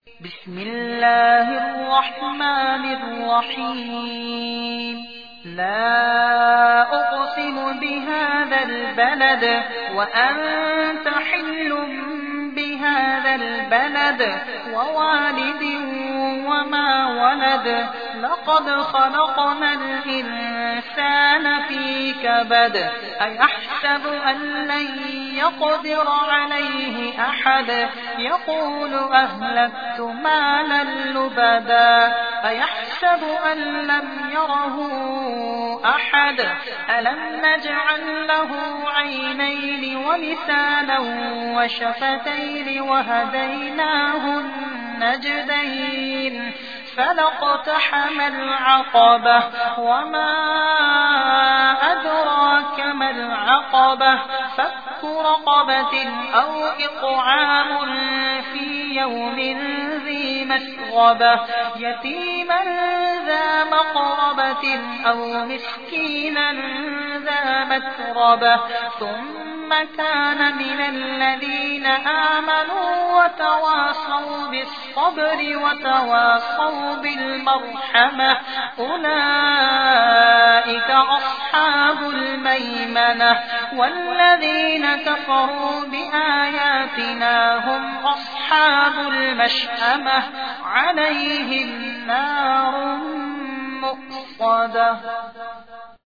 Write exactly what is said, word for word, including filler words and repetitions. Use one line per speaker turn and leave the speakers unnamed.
بسم الله الرحمن الرحيم لا أقسم بهذا البلد وأنت حل بهذا البلد ووالد وما ولد لقد خلقنا الإنسان في كبد أيحسب أن لن يقدر عليه أحد يقول أهلكت مالا لبدا أيحسب أن لم يره أحد ألم نجعل له عينين ولسانا وشفتين وهديناه النجدين فلاقتحم العقبة وما أدراك ما العقبة فك رقبة أو إطعام في يوم ذي مسغبة يتيما ذا مقربة أو مسكينا ذا متربة ثم كان من الذين آمنوا وتواصوا بالصبر وتواصوا بالمرحمة أولئك أصحاب الميمنة والذين كفروا بآياتنا هم أصحاب المشأمة عليهم نار مؤصدة.